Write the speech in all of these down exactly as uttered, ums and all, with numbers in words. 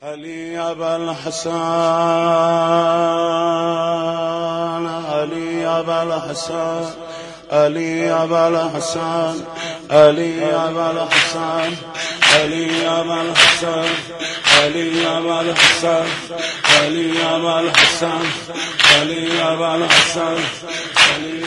علی ابوالحسن علی ابوالحسن علی ابوالحسن علی ابوالحسن علی ابوالحسن علی ابوالحسن علی ابوالحسن علی ابوالحسن علی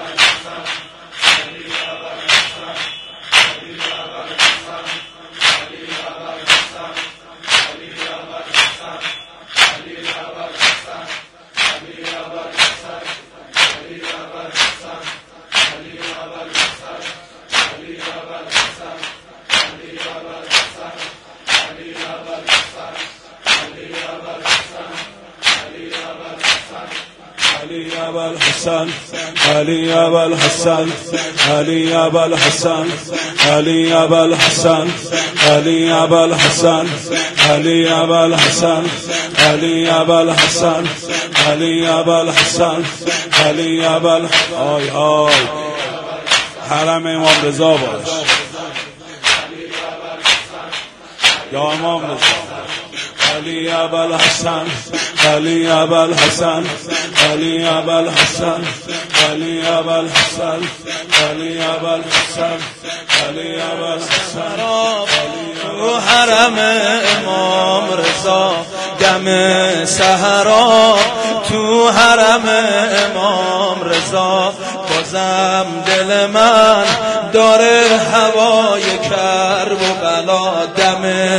علي أبا الحسن علي أبا الحسن علي أبا الحسن علي أبا الحسن علي أبا الحسن علي أبا الحسن علي أبا الحسن علي أبا الحسن آی آی حرم امام رضا باش یا امام رضا علی ابا الحسن علی ابا الحسن علی ابا الحسن علی ابا الحسن علی ابا الحسن علی ابا الحسن تو حرم امام رضا دم سحرا تو حرم امام رضا بازم دل من داره هوای کرب و بلا دم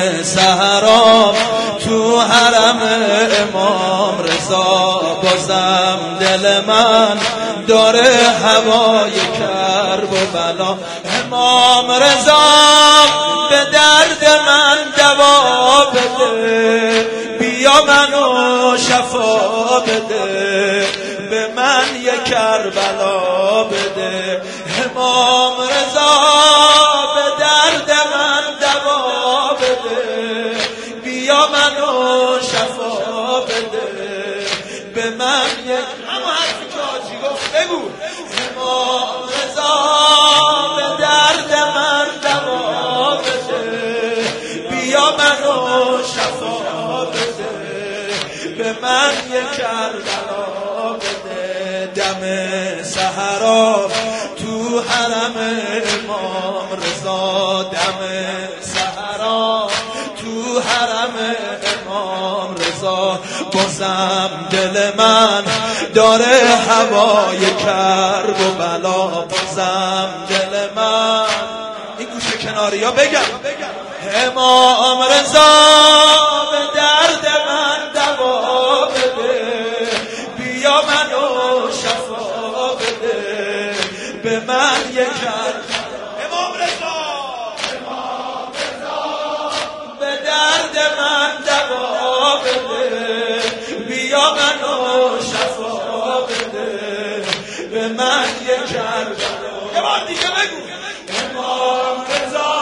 سحرا تو حرم امام رضا بازم دل من داره هوای کرب و بلا امام رضا به درد من دوا بده بیا منو شفا بده به من یک کربلا بده امام رضا به درد من دوا بده بیا منو شفا بده به من یک همه حرفی که آجی گفت بگو امام رضا به درد من دوا بده بیا منو شفا بده به من یک کربلا بده دم سحرا تو حرم امام رضا دم سحرا تو حرم امام رضا بازم دل من داره هوای کرب و بلا بازم دل من این گوشه کناری ها بگم امام رضا به درد من دوا بده بیا منو شفا بده به من یک امام رضا امام رضا به درد من دوا بده بیا منو شفا بده به من یک یه بار دیگه بگو امام رضا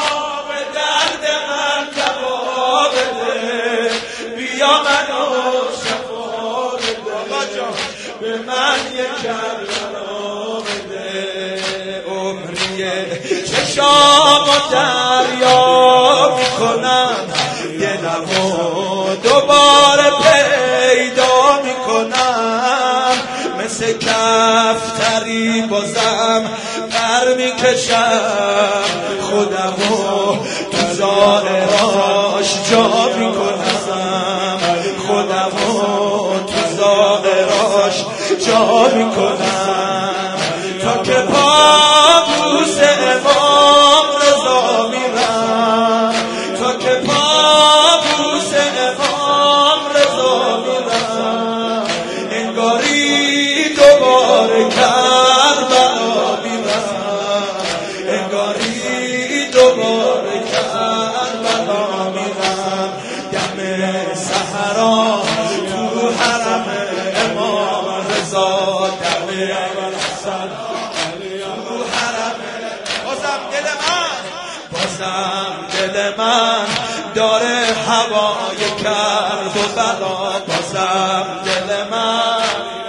بیا منو شفا بده به من یک کربلا بده عمریه چشام و دریا میکنم دلمو دوباره پیدا میکنم مثل کفتری بازم پر میکشم خودمو تو ظاهراش جا میکنم خودمو تو ظاهراش جا میکنم تا که پابوس امام رضا میرم تا که پابوس امام رضا میرم انگاری دوباره کربلا میرم انگاری دوباره کربلا میرم دم سحرا تو حرم امام رضا دم الحسن تو حرم بازم دل من بازم دل من داره هوای کرب و بلا بازم دل من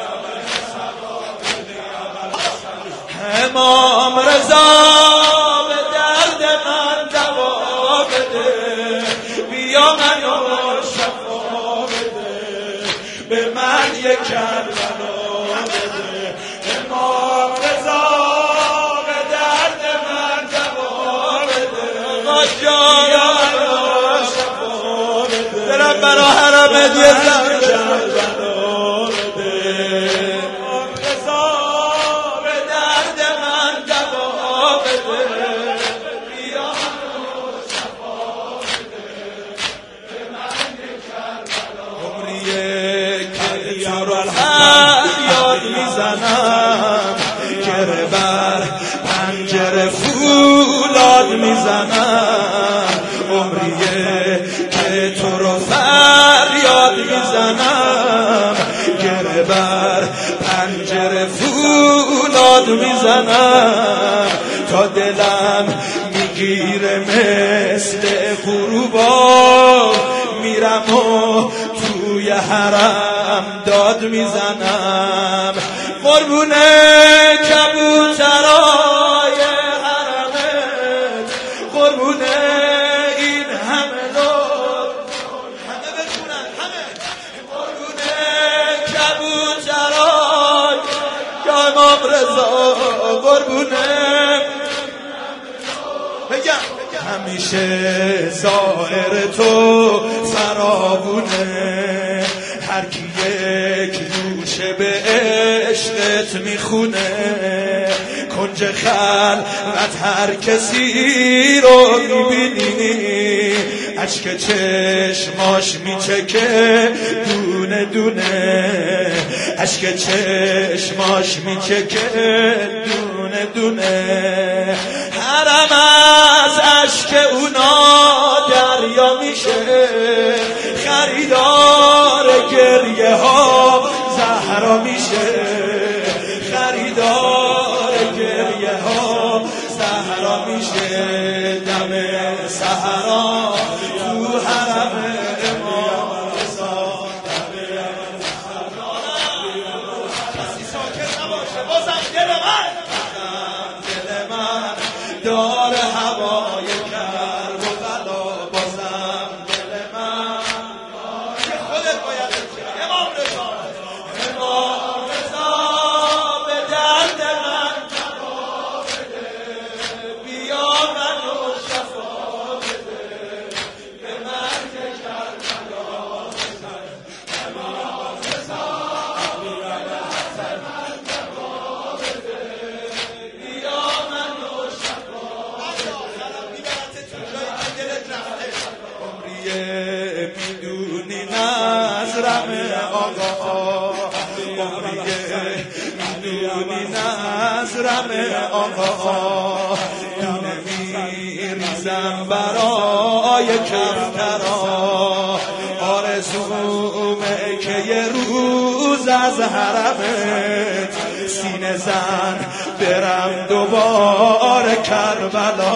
امام رضا به درد من دوا بده بیا منو شفا بده، به من یک کربلا بده. امام رضا به درد من دوا بده، یا شفا بده، دلم برا حرمت یه سر کربلا بده. امام رضا به درد من دوا بده، یا شفا بده، به من یک کربلا. عمریه که تو رو یاد میزنم، گره بر پنجره فولاد میزنم. عمریه که تو رو فریاد میزنم، گره بر پنجره فولاد میزنم. تا دلم میگیره مثل غروبا، میرم و توی حرم داد میزنم. قربونه کبوترای حرمت، قربونه این همه داد، همه بخونن همه. قربونه کبوترای یا امام رضا، قربونه بگم همیشه ظاهر تو فراوونه. هر کی یک گوشه به عشقت میخونه، کنج خلوت هر کسی رو میبینی، اشک چشماش میچکه دونه دونه، اشک چشماش میچکه دونه دونه. حرم از اشک اونا دریا میشه، خریدار گریه ها زهرا میشه، خریدار گریه ها زهرا میشه. دم سحرا تو حرم امام رضا، کسی ساکت نباشه، بازم دل من دل من دار هوای کربلا، بازم دل من که خودت باید امام رضا، امام رضا به درد من دوا بده، بیا منو شفا بده، به من که کربلا بزن. امام رضا بیا به من دوا بده، بیا منو شفا عمریه میدونی نظرم آقا، عمریه میدونی نظرم آقا، دونه میریزم برای کفترا، آرزومه که یه روز از حرمت سینه زن برم دوباره کربلا،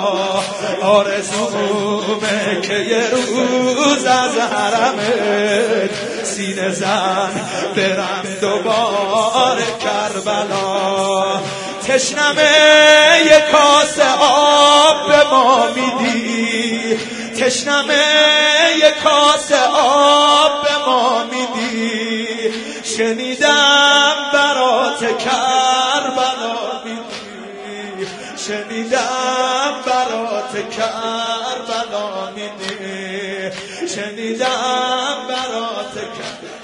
آرزومه که یه روز از حرمت سینه زن برم دوباره کربلا. تشنمه یه کاسه آب به ما میدی، تشنمه یه کاسه آب به ما میدی، شنیدم برات کربلا میدی، شنیدم برات کربلا میدی، شنیدم برات کربلا.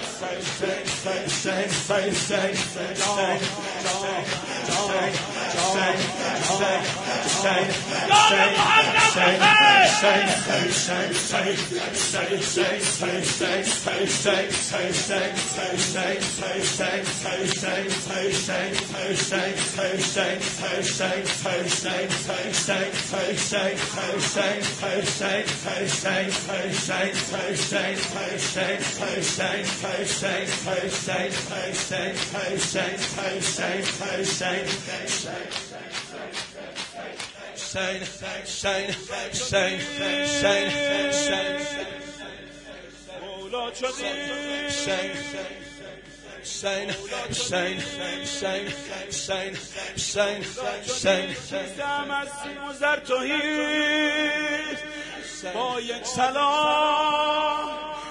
Shine, shine, shine, shine, shine, مولا شدی shine, shine, shine, shine, shine, shine, shine, شدم از سیم و زر توحید با یک سلام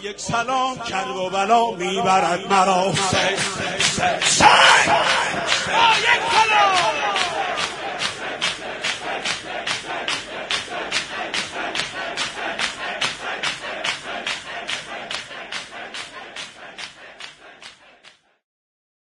یک سلام کرب و بلا میبرد مرا. با یک سلام